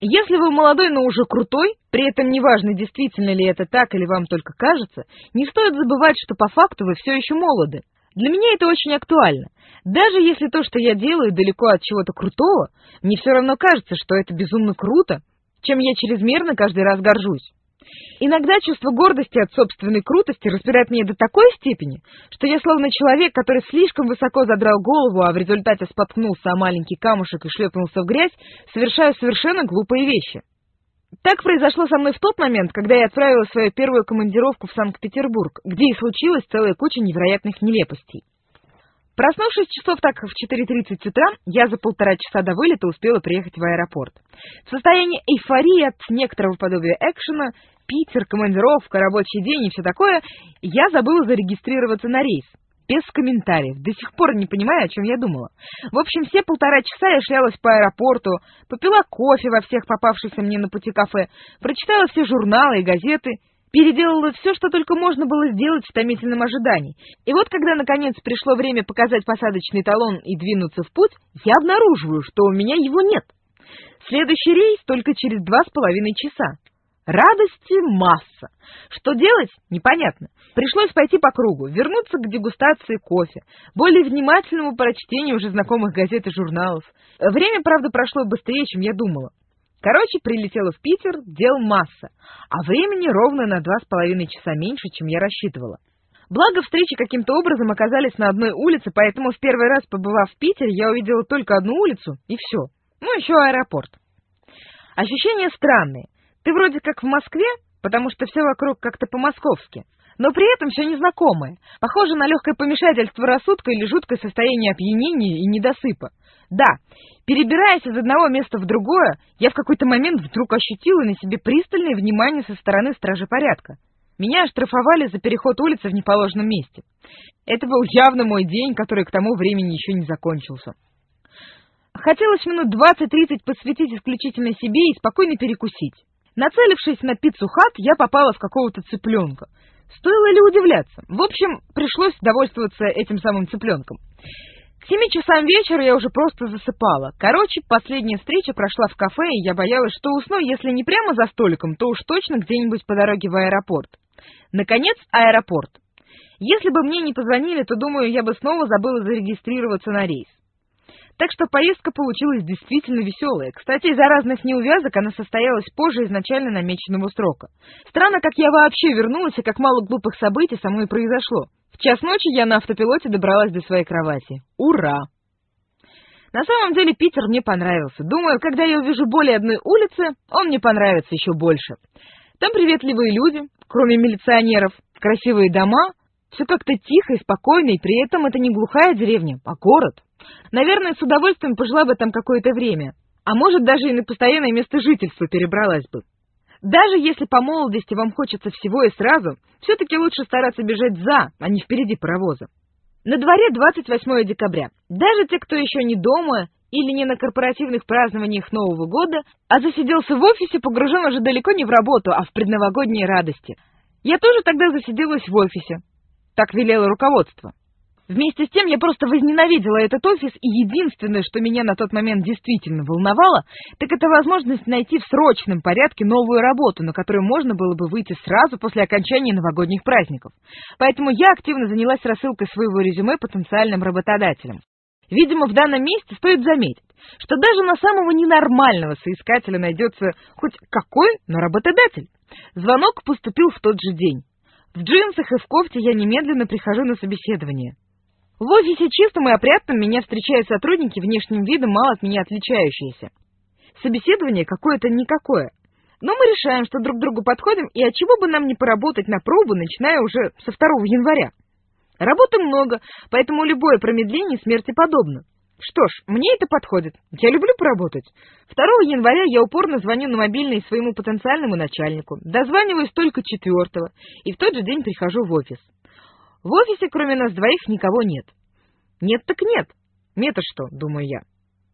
Если вы молодой, но уже крутой, при этом неважно, действительно ли это так или вам только кажется, не стоит забывать, что по факту вы все еще молоды. Для меня это очень актуально. Даже если то, что я делаю, далеко от чего-то крутого, мне все равно кажется, что это безумно круто, чем я чрезмерно каждый раз горжусь. Иногда чувство гордости от собственной крутости распирает меня до такой степени, что я словно человек, который слишком высоко задрал голову, а в результате споткнулся о маленький камушек и шлепнулся в грязь, совершаю совершенно глупые вещи. Так произошло со мной в тот момент, когда я отправила свою первую командировку в Санкт-Петербург, где и случилась целая куча невероятных нелепостей. Проснувшись часов так в 4:30 утра, я за 1,5 часа до вылета успела приехать в аэропорт. В состоянии эйфории от некоторого подобия экшена, Питер, командировка, рабочий день и все такое, я забыла зарегистрироваться на рейс. Без комментариев, до сих пор не понимаю, о чем я думала. В общем, все 1,5 часа я шлялась по аэропорту, попила кофе во всех попавшихся мне на пути кафе, прочитала все журналы и газеты, переделала все, что только можно было сделать в томительном ожидании. И вот, когда наконец пришло время показать посадочный талон и двинуться в путь, я обнаруживаю, что у меня его нет. Следующий рейс только через 2,5 часа. Радости масса. Что делать? Непонятно. Пришлось пойти по кругу, вернуться к дегустации кофе, более внимательному прочтению уже знакомых газет и журналов. Время, правда, прошло быстрее, чем я думала. Короче, прилетела в Питер, дел масса, а времени ровно на 2,5 часа меньше, чем я рассчитывала. Благо, встречи каким-то образом оказались на одной улице, поэтому в первый раз, побывав в Питере, я увидела только одну улицу, и все. Ну, еще аэропорт. Ощущения странные. Ты вроде как в Москве, потому что все вокруг как-то по-московски, но при этом все незнакомое. Похоже на легкое помешательство рассудка или жуткое состояние опьянения и недосыпа. Да, перебираясь из одного места в другое, я в какой-то момент вдруг ощутила на себе пристальное внимание со стороны стражи порядка. Меня оштрафовали за переход улицы в неположенном месте. Это был явно мой день, который к тому времени еще не закончился. Хотелось минут 20-30 посвятить исключительно себе и спокойно перекусить. Нацелившись на пиццу Хат, я попала в какого-то цыпленка. Стоило ли удивляться? В общем, пришлось довольствоваться этим самым цыпленком. К 7 часам вечера я уже просто засыпала. Короче, последняя встреча прошла в кафе, и я боялась, что усну, если не прямо за столиком, то уж точно где-нибудь по дороге в аэропорт. Наконец, аэропорт. Если бы мне не позвонили, то, думаю, я бы снова забыла зарегистрироваться на рейс. Так что поездка получилась действительно веселая. Кстати, из-за разных неувязок она состоялась позже изначально намеченного срока. Странно, как я вообще вернулась и как мало глупых событий со мной произошло. В час ночи я на автопилоте добралась до своей кровати. Ура! На самом деле Питер мне понравился. Думаю, когда я увижу более одной улицы, он мне понравится еще больше. Там приветливые люди, кроме милиционеров, красивые дома, все как-то тихо и спокойно, и при этом это не глухая деревня, а город. Наверное, с удовольствием пожила бы там какое-то время, а может, даже и на постоянное место жительства перебралась бы. Даже если по молодости вам хочется всего и сразу, все-таки лучше стараться бежать за, а не впереди паровоза. На дворе 28 декабря. Даже те, кто еще не дома или не на корпоративных празднованиях Нового года, а засиделся в офисе, погружен уже далеко не в работу, а в предновогодние радости. Я тоже тогда засиделась в офисе. Так велело руководство. Вместе с тем я просто возненавидела этот офис, и единственное, что меня на тот момент действительно волновало, так это возможность найти в срочном порядке новую работу, на которую можно было бы выйти сразу после окончания новогодних праздников. Поэтому я активно занялась рассылкой своего резюме потенциальным работодателям. Видимо, в данном месте стоит заметить, что даже на самого ненормального соискателя найдется хоть какой, но работодатель. Звонок поступил в тот же день. В джинсах и в кофте я немедленно прихожу на собеседование. В офисе чистом и опрятном меня встречают сотрудники, внешним видом мало от меня отличающиеся. Собеседование какое-то никакое. Но мы решаем, что друг к другу подходим, и отчего бы нам не поработать на пробу, начиная уже со 2 января. Работы много, поэтому любое промедление смерти подобно. Что ж, мне это подходит. Я люблю поработать. 2 января я упорно звоню на мобильный своему потенциальному начальнику, дозваниваюсь только 4-го, и в тот же день прихожу в офис. В офисе, кроме нас двоих, никого нет. Нет так нет. Мне-то что, думаю я.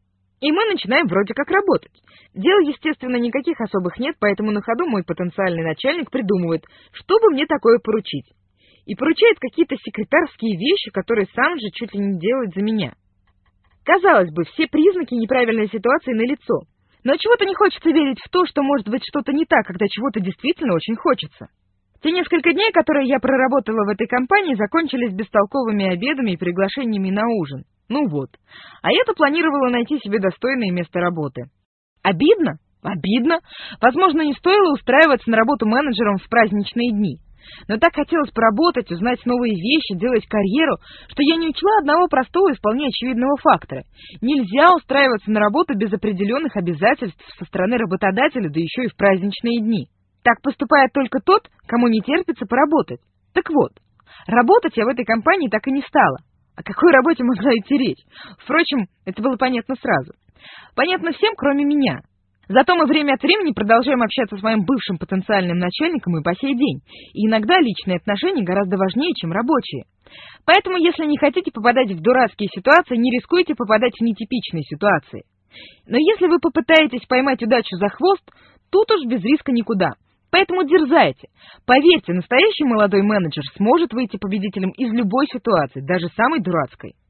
И мы начинаем вроде как работать. Дел, естественно, никаких особых нет, поэтому на ходу мой потенциальный начальник придумывает, что бы мне такое поручить. И поручает какие-то секретарские вещи, которые сам же чуть ли не делает за меня. Казалось бы, все признаки неправильной ситуации налицо. Но чего-то не хочется верить в то, что может быть что-то не так, когда чего-то действительно очень хочется. Те несколько дней, которые я проработала в этой компании, закончились бестолковыми обедами и приглашениями на ужин. Ну вот. А я-то планировала найти себе достойное место работы. Обидно? Обидно. Возможно, не стоило устраиваться на работу менеджером в праздничные дни. Но так хотелось поработать, узнать новые вещи, делать карьеру, что я не учла одного простого и вполне очевидного фактора. Нельзя устраиваться на работу без определенных обязательств со стороны работодателя, да еще и в праздничные дни. Так поступает только тот, кому не терпится поработать. Так вот, работать я в этой компании так и не стала. О какой работе могла идти речь? Впрочем, это было понятно сразу. Понятно всем, кроме меня. Зато мы время от времени продолжаем общаться с моим бывшим потенциальным начальником и по сей день. И иногда личные отношения гораздо важнее, чем рабочие. Поэтому, если не хотите попадать в дурацкие ситуации, не рискуйте попадать в нетипичные ситуации. Но если вы попытаетесь поймать удачу за хвост, тут уж без риска никуда. Поэтому дерзайте. Поверьте, настоящий молодой менеджер сможет выйти победителем из любой ситуации, даже самой дурацкой.